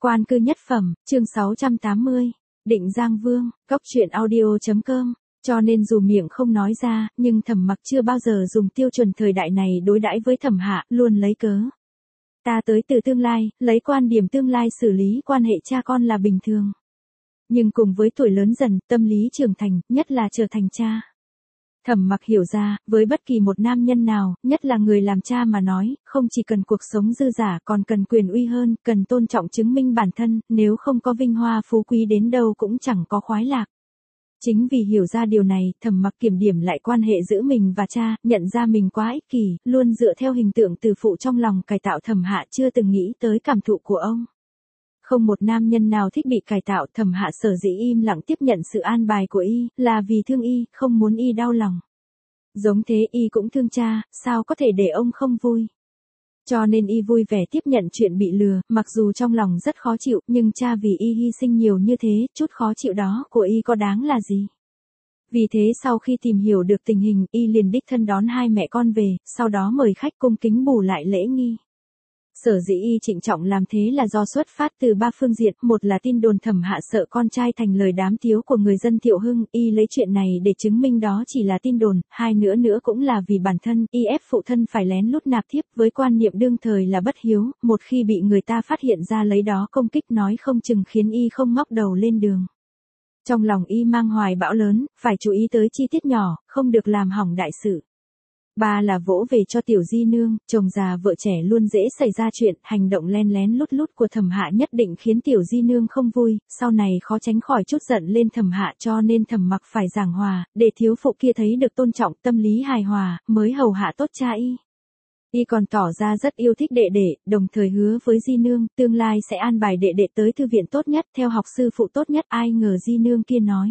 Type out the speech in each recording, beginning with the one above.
Quan cư nhất phẩm, chương 680, Định Giang Vương, Cốc truyện audio.com. Cho nên dù miệng không nói ra, nhưng Thẩm Mặc chưa bao giờ dùng tiêu chuẩn thời đại này đối đãi với Thẩm Hạ, luôn lấy cớ. Ta tới từ tương lai, lấy quan điểm tương lai xử lý quan hệ cha con là bình thường. Nhưng cùng với tuổi lớn dần, tâm lý trưởng thành, nhất là trở thành cha. Thẩm Mặc hiểu ra, với bất kỳ một nam nhân nào, nhất là người làm cha mà nói, không chỉ cần cuộc sống dư dả còn cần quyền uy hơn, cần tôn trọng chứng minh bản thân, nếu không có vinh hoa phú quý đến đâu cũng chẳng có khoái lạc. Chính vì hiểu ra điều này, Thẩm Mặc kiểm điểm lại quan hệ giữa mình và cha, nhận ra mình quá ích kỷ, luôn dựa theo hình tượng từ phụ trong lòng cải tạo Thẩm Hạ, chưa từng nghĩ tới cảm thụ của ông. Không một nam nhân nào thích bị cải tạo, Thẩm Hạ sở dĩ im lặng tiếp nhận sự an bài của y, là vì thương y, không muốn y đau lòng. Giống thế y cũng thương cha, sao có thể để ông không vui. Cho nên y vui vẻ tiếp nhận chuyện bị lừa, mặc dù trong lòng rất khó chịu, nhưng cha vì y hy sinh nhiều như thế, chút khó chịu đó của y có đáng là gì. Vì thế sau khi tìm hiểu được tình hình, y liền đích thân đón hai mẹ con về, sau đó mời khách cung kính bù lại lễ nghi. Sở dĩ y trịnh trọng làm thế là do xuất phát từ ba phương diện, một là tin đồn Thẩm Hạ sợ con trai thành lời đám tiếu của người dân Thiệu Hưng, y lấy chuyện này để chứng minh đó chỉ là tin đồn, hai nữa cũng là vì bản thân, y ép phụ thân phải lén lút nạp thiếp với quan niệm đương thời là bất hiếu, một khi bị người ta phát hiện ra lấy đó công kích nói không chừng khiến y không ngóc đầu lên đường. Trong lòng y mang hoài bão lớn, phải chú ý tới chi tiết nhỏ, không được làm hỏng đại sự. Ba là vỗ về cho tiểu di nương, chồng già vợ trẻ luôn dễ xảy ra chuyện, hành động len lén lút lút của Thẩm Hạ nhất định khiến tiểu di nương không vui, sau này khó tránh khỏi chút giận lên Thẩm Hạ, cho nên Thẩm Mặc phải giảng hòa, để thiếu phụ kia thấy được tôn trọng, tâm lý hài hòa, mới hầu hạ tốt cha y. Y còn tỏ ra rất yêu thích đệ đệ, đồng thời hứa với di nương, tương lai sẽ an bài đệ đệ tới thư viện tốt nhất, theo học sư phụ tốt nhất, ai ngờ di nương kia nói.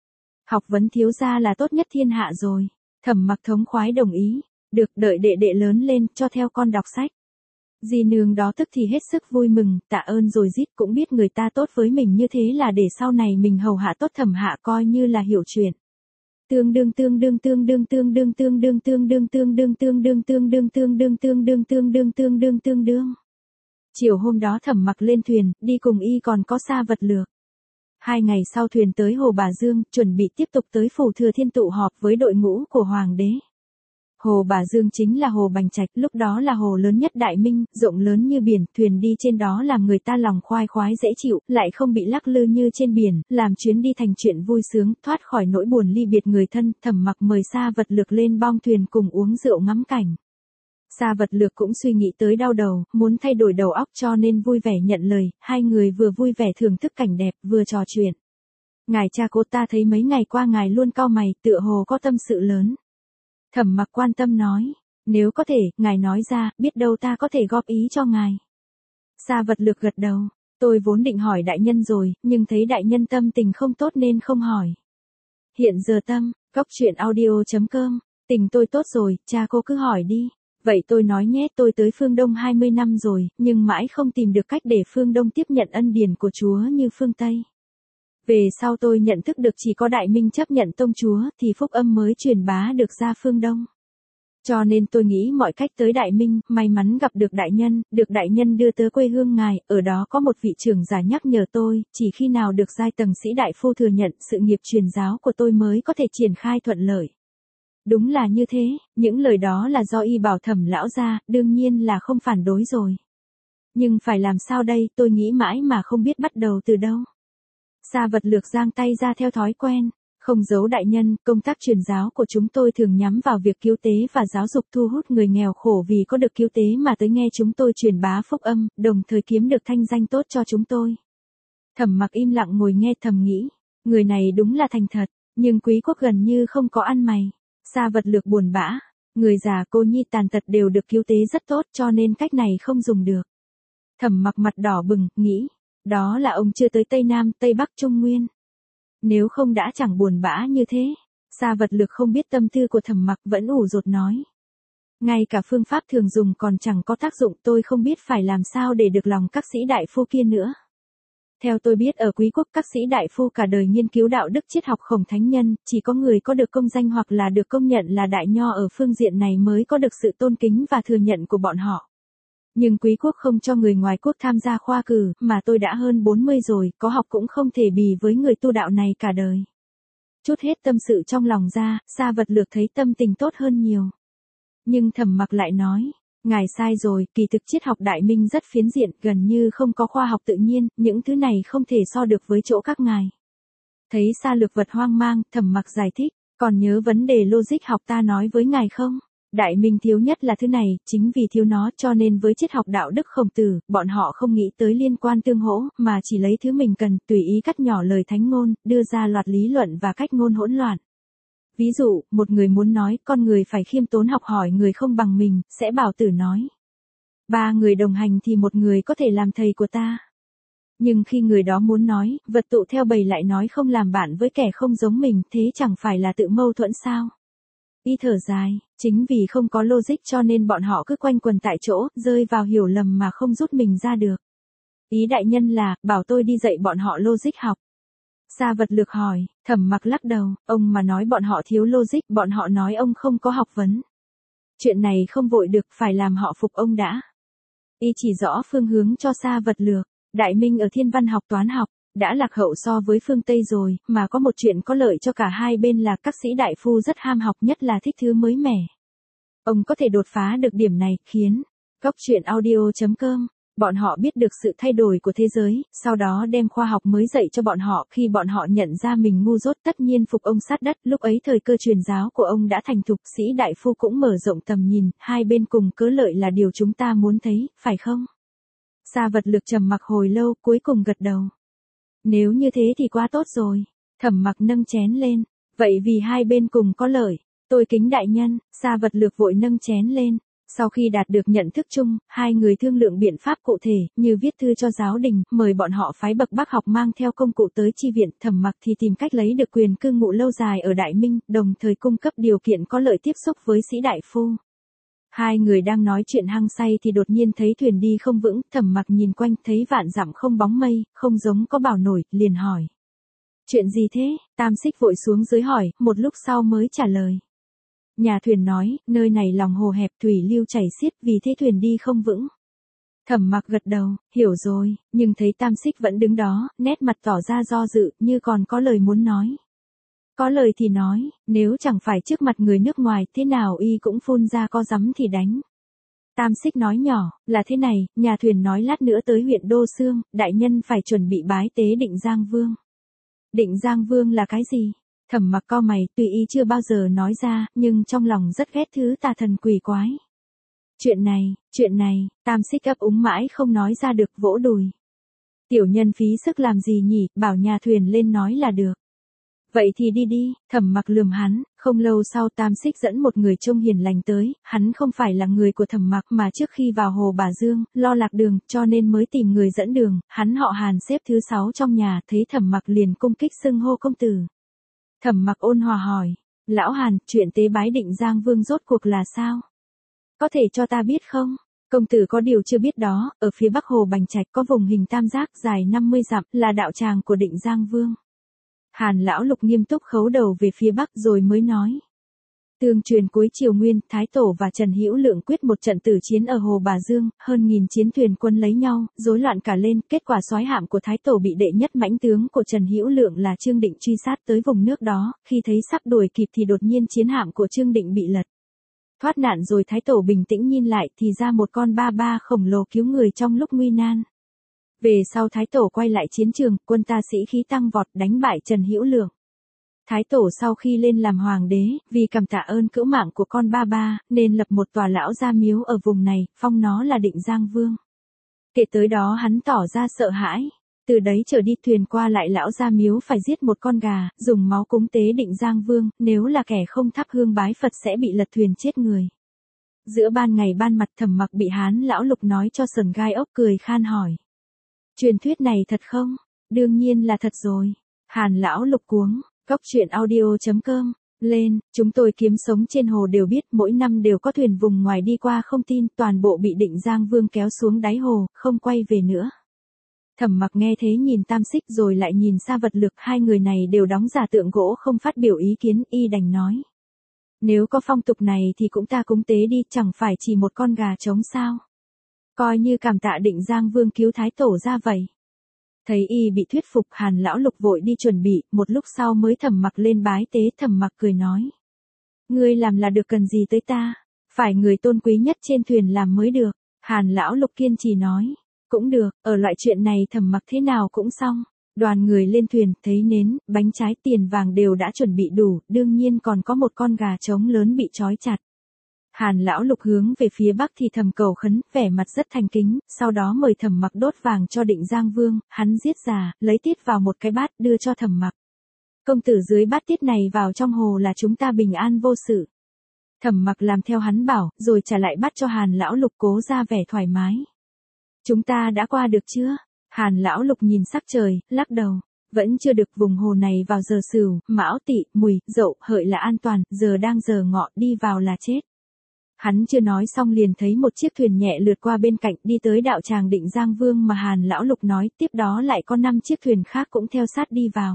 Học vấn thiếu gia là tốt nhất thiên hạ rồi. Thẩm Mặc thống khoái đồng ý, được đợi đệ đệ lớn lên, cho theo con đọc sách. Di nương đó tức thì hết sức vui mừng, tạ ơn rồi rít, cũng biết người ta tốt với mình như thế là để sau này mình hầu hạ tốt Thẩm Hạ, coi như là hiểu chuyện. Tương đương. Chiều hôm đó Thẩm Mặc lên thuyền, đi cùng y còn có Sa Vật Lược. 2 ngày sau thuyền tới Hồ Bà Dương, chuẩn bị tiếp tục tới Phủ Thừa Thiên tụ họp với đội ngũ của Hoàng đế. Hồ Bà Dương chính là hồ Bành Trạch, lúc đó là hồ lớn nhất Đại Minh, rộng lớn như biển, thuyền đi trên đó làm người ta lòng khoái khoái dễ chịu, lại không bị lắc lư như trên biển, làm chuyến đi thành chuyện vui sướng, thoát khỏi nỗi buồn ly biệt người thân. Thẩm Mặc mời Sa Vật Lược lên bong thuyền cùng uống rượu ngắm cảnh. Sa Vật Lược cũng suy nghĩ tới đau đầu, muốn thay đổi đầu óc cho nên vui vẻ nhận lời, hai người vừa vui vẻ thưởng thức cảnh đẹp, vừa trò chuyện. Ngài cha cô ta thấy mấy ngày qua ngài luôn cau mày, tựa hồ có tâm sự lớn. Thẩm Mặc quan tâm nói, nếu có thể, ngài nói ra, biết đâu ta có thể góp ý cho ngài. Sa Vật Lược gật đầu, tôi vốn định hỏi đại nhân rồi, nhưng thấy đại nhân tâm tình không tốt nên không hỏi. Hiện giờ tâm, Cốc truyện audio.com, tình tôi tốt rồi, cha cô cứ hỏi đi. Vậy tôi nói nhé, tôi tới phương Đông 20 năm rồi, nhưng mãi không tìm được cách để phương Đông tiếp nhận ân điển của Chúa như phương Tây. Về sau tôi nhận thức được chỉ có Đại Minh chấp nhận tông Chúa thì phúc âm mới truyền bá được ra phương Đông. Cho nên tôi nghĩ mọi cách tới Đại Minh, may mắn gặp được đại nhân đưa tới quê hương ngài, ở đó có một vị trưởng giả nhắc nhở tôi, chỉ khi nào được giai tầng sĩ đại phu thừa nhận sự nghiệp truyền giáo của tôi mới có thể triển khai thuận lợi. Đúng là như thế, những lời đó là do y bảo Thẩm lão ra, đương nhiên là không phản đối rồi. Nhưng phải làm sao đây, tôi nghĩ mãi mà không biết bắt đầu từ đâu. Sa Vật Lược giang tay ra theo thói quen, không giấu đại nhân, công tác truyền giáo của chúng tôi thường nhắm vào việc cứu tế và giáo dục, thu hút người nghèo khổ vì có được cứu tế mà tới nghe chúng tôi truyền bá phúc âm, đồng thời kiếm được thanh danh tốt cho chúng tôi. Thẩm Mặc im lặng ngồi nghe thầm nghĩ, người này đúng là thành thật, nhưng quý quốc gần như không có ăn mày. Sa Vật Lược buồn bã, người già cô nhi tàn tật đều được cứu tế rất tốt cho nên cách này không dùng được. Thẩm Mặc mặt đỏ bừng, nghĩ, đó là ông chưa tới Tây Nam, Tây Bắc Trung Nguyên. Nếu không đã chẳng buồn bã như thế. Sa Vật Lược không biết tâm tư của Thẩm Mặc, vẫn ủ rột nói. Ngay cả phương pháp thường dùng còn chẳng có tác dụng, tôi không biết phải làm sao để được lòng các sĩ đại phu kia nữa. Theo tôi biết ở quý quốc các sĩ đại phu cả đời nghiên cứu đạo đức triết học khổng thánh nhân, chỉ có người có được công danh hoặc là được công nhận là đại nho ở phương diện này mới có được sự tôn kính và thừa nhận của bọn họ. Nhưng quý quốc không cho người ngoài quốc tham gia khoa cử, mà tôi đã hơn 40 rồi, có học cũng không thể bì với người tu đạo này cả đời. Chút hết tâm sự trong lòng ra, Sa Vật Lược thấy tâm tình tốt hơn nhiều. Nhưng Thẩm Mặc lại nói, ngài sai rồi, kỳ thực triết học Đại Minh rất phiến diện, gần như không có khoa học tự nhiên, những thứ này không thể so được với chỗ các ngài. Thấy Sa Lược Vật hoang mang, Thẩm Mặc giải thích, còn nhớ vấn đề logic học ta nói với ngài không? Đại Minh thiếu nhất là thứ này, chính vì thiếu nó cho nên với triết học đạo đức Khổng Tử, bọn họ không nghĩ tới liên quan tương hỗ, mà chỉ lấy thứ mình cần, tùy ý cắt nhỏ lời thánh ngôn, đưa ra loạt lý luận và cách ngôn hỗn loạn. Ví dụ, một người muốn nói, con người phải khiêm tốn học hỏi người không bằng mình, sẽ bảo Tử nói. 3 người đồng hành thì một người có thể làm thầy của ta. Nhưng khi người đó muốn nói, vật tụ theo bầy lại nói không làm bạn với kẻ không giống mình, thế chẳng phải là tự mâu thuẫn sao? Y thở dài, chính vì không có logic cho nên bọn họ cứ quanh quần tại chỗ, rơi vào hiểu lầm mà không rút mình ra được. Ý đại nhân là, bảo tôi đi dạy bọn họ logic học. Sa Vật Lược hỏi, Thẩm Mặc lắc đầu, ông mà nói bọn họ thiếu logic, bọn họ nói ông không có học vấn. Chuyện này không vội được, phải làm họ phục ông đã. Y chỉ rõ phương hướng cho Sa Vật Lược, Đại Minh ở thiên văn học toán học, đã lạc hậu so với phương Tây rồi, mà có một chuyện có lợi cho cả hai bên là các sĩ đại phu rất ham học, nhất là thích thứ mới mẻ. Ông có thể đột phá được điểm này, khiến Góc.chuyện audio.com, bọn họ biết được sự thay đổi của thế giới, sau đó đem khoa học mới dạy cho bọn họ, khi bọn họ nhận ra mình ngu dốt tất nhiên phục ông sát đất, lúc ấy thời cơ truyền giáo của ông đã thành thục, sĩ đại phu cũng mở rộng tầm nhìn, hai bên cùng cớ lợi là điều chúng ta muốn thấy, phải không? Sa Vật Lược trầm mặc hồi lâu, cuối cùng gật đầu. Nếu như thế thì quá tốt rồi. Thẩm Mặc nâng chén lên. Vậy vì hai bên cùng có lợi, tôi kính đại nhân. Sa Vật Lược vội nâng chén lên. Sau khi đạt được nhận thức chung, hai người thương lượng biện pháp cụ thể, như viết thư cho giáo đình, mời bọn họ phái bậc bác học mang theo công cụ tới chi viện. Thẩm Mặc thì tìm cách lấy được quyền cư ngụ lâu dài ở Đại Minh, đồng thời cung cấp điều kiện có lợi tiếp xúc với sĩ đại phu. Hai người đang nói chuyện hăng say thì đột nhiên thấy thuyền đi không vững, Thẩm Mặc nhìn quanh thấy vạn dặm không bóng mây, không giống có bảo nổi, liền hỏi. Chuyện gì thế? Tam Xích vội xuống dưới hỏi, một lúc sau mới trả lời. Nhà thuyền nói, nơi này lòng hồ hẹp, thủy lưu chảy xiết, vì thế thuyền đi không vững. Thẩm Mặc gật đầu, hiểu rồi, nhưng thấy Tam Xích vẫn đứng đó, nét mặt tỏ ra do dự, như còn có lời muốn nói. Có lời thì nói, nếu chẳng phải trước mặt người nước ngoài, thế nào y cũng phun ra có dám thì đánh. Tam Xích nói nhỏ, là thế này, nhà thuyền nói lát nữa tới huyện Đô Xương, đại nhân phải chuẩn bị bái tế Định Giang Vương. Định Giang Vương là cái gì? Thẩm Mặc cau mày, tuy y chưa bao giờ nói ra, nhưng trong lòng rất ghét thứ tà thần quỷ quái. Chuyện này, Tam Xích ấp úng mãi không nói ra được, vỗ đùi. Tiểu nhân phí sức làm gì nhỉ, bảo nhà thuyền lên nói là được. Vậy thì đi đi, Thẩm Mặc lườm hắn, không lâu sau Tam Xích dẫn một người trông hiền lành tới, hắn không phải là người của Thẩm Mặc mà trước khi vào Hồ Bà Dương, lo lạc đường, cho nên mới tìm người dẫn đường, hắn họ Hàn xếp thứ 6 trong nhà, thấy Thẩm Mặc liền cung kích xưng hô công tử. Thẩm Mặc ôn hòa hỏi, lão Hàn, chuyện tế bái Định Giang Vương rốt cuộc là sao? Có thể cho ta biết không? Công tử có điều chưa biết đó, ở phía bắc Hồ Bành Trạch có vùng hình tam giác dài 50 dặm, là đạo tràng của Định Giang Vương. Hàn lão Lục nghiêm túc khấu đầu về phía bắc rồi mới nói. Tương truyền cuối triều Nguyên, Thái Tổ và Trần Hữu Lượng quyết một trận tử chiến ở Hồ Bà Dương, hơn 1000 chiến thuyền quân lấy nhau, rối loạn cả lên, kết quả soái hạm của Thái Tổ bị đệ nhất mãnh tướng của Trần Hữu Lượng là Trương Định truy sát tới vùng nước đó, khi thấy sắp đuổi kịp thì đột nhiên chiến hạm của Trương Định bị lật. Thoát nạn rồi Thái Tổ bình tĩnh nhìn lại thì ra một con ba ba khổng lồ cứu người trong lúc nguy nan. Về sau Thái Tổ quay lại chiến trường, quân ta sĩ khí tăng vọt đánh bại Trần Hữu Lượng. Thái Tổ sau khi lên làm hoàng đế, vì cảm tạ ơn cữu mạng của con ba ba, nên lập một tòa lão gia miếu ở vùng này, phong nó là Định Giang Vương. Kể tới đó hắn tỏ ra sợ hãi. Từ đấy trở đi thuyền qua lại lão gia miếu phải giết một con gà, dùng máu cúng tế Định Giang Vương, nếu là kẻ không thắp hương bái Phật sẽ bị lật thuyền chết người. Giữa ban ngày ban mặt Thẩm Mặc bị Hán lão Lục nói cho sờn gai ốc cười khan hỏi. Truyền thuyết này thật không? Đương nhiên là thật rồi. Hàn lão Lục cuống, Góc.chuyện audio.com, lên, chúng tôi kiếm sống trên hồ đều biết mỗi năm đều có thuyền vùng ngoài đi qua không tin, toàn bộ bị Định Giang Vương kéo xuống đáy hồ, không quay về nữa. Thẩm Mặc nghe thế nhìn Tam Xích rồi lại nhìn Sa Vật Lược, hai người này đều đóng giả tượng gỗ không phát biểu ý kiến, y đành nói. Nếu có phong tục này thì cũng ta cúng tế đi, chẳng phải chỉ một con gà trống sao? Coi như cảm tạ Định Giang Vương cứu Thái Tổ ra vậy. Thấy y bị thuyết phục, Hàn lão lục vội đi chuẩn bị, một lúc sau mới Thẩm Mặc lên bái tế. Thẩm Mặc cười nói: Ngươi làm là được, cần gì tới ta, phải người tôn quý nhất trên thuyền làm mới được. Hàn lão lục kiên trì nói: Cũng được, ở loại chuyện này Thẩm Mặc thế nào cũng xong. Đoàn người lên thuyền, thấy nến, bánh trái, tiền vàng đều đã chuẩn bị đủ, đương nhiên còn có một con gà trống lớn bị trói chặt. Hàn lão lục hướng về phía bắc thì thầm cầu khấn, vẻ mặt rất thành kính, sau đó mời Thẩm Mặc đốt vàng cho Định Giang Vương, hắn giết già, lấy tiết vào một cái bát đưa cho Thẩm Mặc. Công tử dưới bát tiết này vào trong hồ là chúng ta bình an vô sự. Thẩm Mặc làm theo hắn bảo, rồi trả lại bát cho Hàn lão lục, cố ra vẻ thoải mái. Chúng ta đã qua được chưa? Hàn lão lục nhìn sắc trời, lắc đầu. Vẫn chưa được, vùng hồ này vào giờ Sửu, Mão, Tỵ, Mùi, Dậu, Hợi là an toàn, giờ đang giờ ngọ, đi vào là chết. Hắn chưa nói xong liền thấy một chiếc thuyền nhẹ lướt qua bên cạnh, đi tới đạo tràng Định Giang Vương mà Hàn lão lục nói, tiếp đó lại có 5 chiếc thuyền khác cũng theo sát đi vào.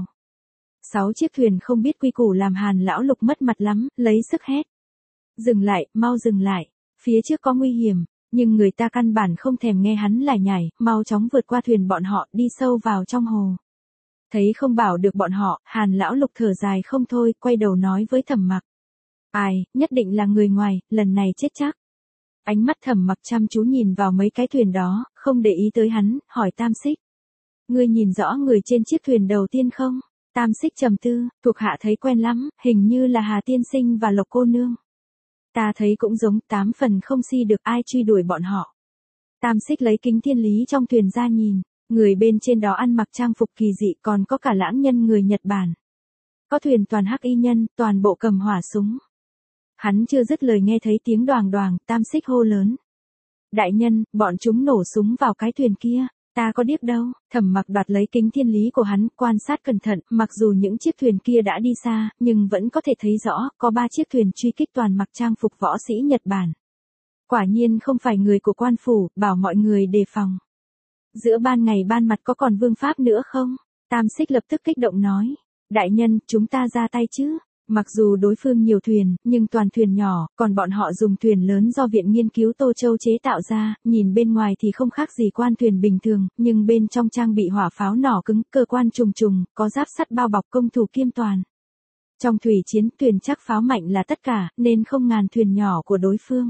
6 chiếc thuyền không biết quy củ làm Hàn lão lục mất mặt lắm, lấy sức hét: Dừng lại, mau dừng lại, phía trước có nguy hiểm. Nhưng người ta căn bản không thèm nghe hắn lải nhải, mau chóng vượt qua thuyền bọn họ, đi sâu vào trong hồ. Thấy không bảo được bọn họ, Hàn lão lục thở dài không thôi, quay đầu nói với Thẩm Mặc: Ai, nhất định là người ngoài, lần này chết chắc. Ánh mắt Thẩm Mặc chăm chú nhìn vào mấy cái thuyền đó, không để ý tới hắn, hỏi Tam Xích: Ngươi nhìn rõ người trên chiếc thuyền đầu tiên không? Tam Xích trầm tư, thuộc hạ thấy quen lắm, hình như là Hà tiên sinh và Lộc cô nương. Ta thấy cũng giống, 8 phần không si được, ai truy đuổi bọn họ. Tam Xích lấy kính thiên lý trong thuyền ra nhìn, người bên trên đó ăn mặc trang phục kỳ dị, còn có cả lãng nhân người Nhật Bản. Có thuyền toàn hắc y nhân, toàn bộ cầm hỏa súng. Hắn chưa dứt lời nghe thấy tiếng đoàng đoàng, Tam Xích hô lớn: Đại nhân, bọn chúng nổ súng vào cái thuyền kia. Ta có điếc đâu. Thẩm Mặc đoạt lấy kính thiên lý của hắn, quan sát cẩn thận, mặc dù những chiếc thuyền kia đã đi xa, nhưng vẫn có thể thấy rõ, có 3 chiếc thuyền truy kích toàn mặc trang phục võ sĩ Nhật Bản. Quả nhiên không phải người của quan phủ, bảo mọi người đề phòng. Giữa ban ngày ban mặt có còn vương pháp nữa không? Tam Xích lập tức kích động nói: Đại nhân, chúng ta ra tay chứ. Mặc dù đối phương nhiều thuyền, nhưng toàn thuyền nhỏ, còn bọn họ dùng thuyền lớn do Viện Nghiên cứu Tô Châu chế tạo ra, nhìn bên ngoài thì không khác gì quan thuyền bình thường, nhưng bên trong trang bị hỏa pháo nỏ cứng, cơ quan trùng trùng, có giáp sắt bao bọc, công thủ kiêm toàn. Trong thủy chiến, thuyền chắc pháo mạnh là tất cả, nên không ngàn thuyền nhỏ của đối phương.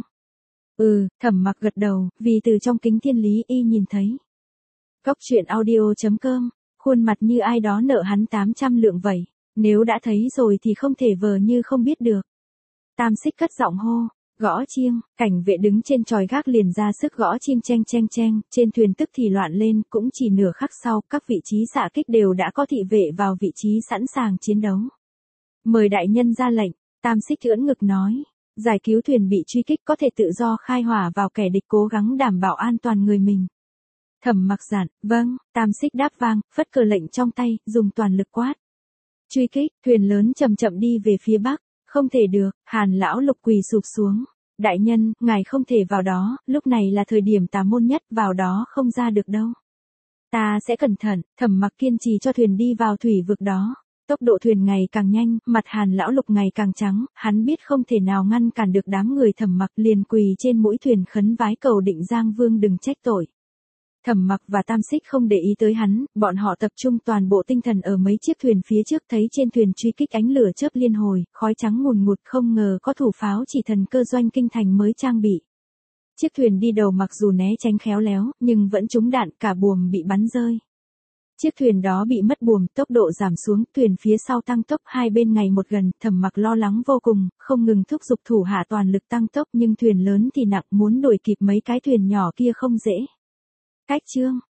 Thẩm Mặc gật đầu, vì từ trong kính thiên lý y nhìn thấy. Góc truyện audio.com, khuôn mặt như ai đó nợ hắn 800 lượng vậy. Nếu đã thấy rồi thì không thể vờ như không biết được. Tam Xích cất giọng hô: Gõ chiêng. Cảnh vệ đứng trên chòi gác liền ra sức gõ chiêng, cheng cheng cheng, trên thuyền tức thì loạn lên, cũng chỉ nửa khắc sau, các vị trí xạ kích đều đã có thị vệ vào vị trí sẵn sàng chiến đấu. Mời đại nhân ra lệnh. Tam Xích ưỡn ngực nói: Giải cứu thuyền bị truy kích, có thể tự do khai hỏa vào kẻ địch, cố gắng đảm bảo an toàn người mình. Thẩm Mặc dặn: Vâng. Tam Xích đáp vang, phất cờ lệnh trong tay, dùng toàn lực quát: Truy kích. Thuyền lớn chậm chậm đi về phía bắc. Không thể được. Hàn lão lục quỳ sụp xuống: Đại nhân, ngài không thể vào đó, lúc này là thời điểm tà môn nhất, vào đó không ra được đâu. Ta sẽ cẩn thận. Thẩm Mặc kiên trì cho thuyền đi vào thủy vực đó. Tốc độ thuyền ngày càng nhanh, mặt Hàn lão lục ngày càng trắng, hắn biết không thể nào ngăn cản được đám người Thẩm Mặc, liền quỳ trên mũi thuyền khấn vái cầu Định Giang Vương đừng trách tội. Thẩm Mặc và Tam Xích không để ý tới hắn, bọn họ tập trung toàn bộ tinh thần ở mấy chiếc thuyền phía trước, thấy trên thuyền truy kích ánh lửa chớp liên hồi, khói trắng ngùn ngụt, không ngờ có thủ pháo chỉ thần cơ doanh kinh thành mới trang bị. Chiếc thuyền đi đầu mặc dù né tránh khéo léo, nhưng vẫn trúng đạn, cả buồm bị bắn rơi. Chiếc thuyền đó bị mất buồm, tốc độ giảm xuống, thuyền phía sau tăng tốc, hai bên ngày một gần, Thẩm Mặc lo lắng vô cùng, không ngừng thúc giục thủ hạ toàn lực tăng tốc, nhưng thuyền lớn thì nặng, muốn đuổi kịp mấy cái thuyền nhỏ kia không dễ. Cách chương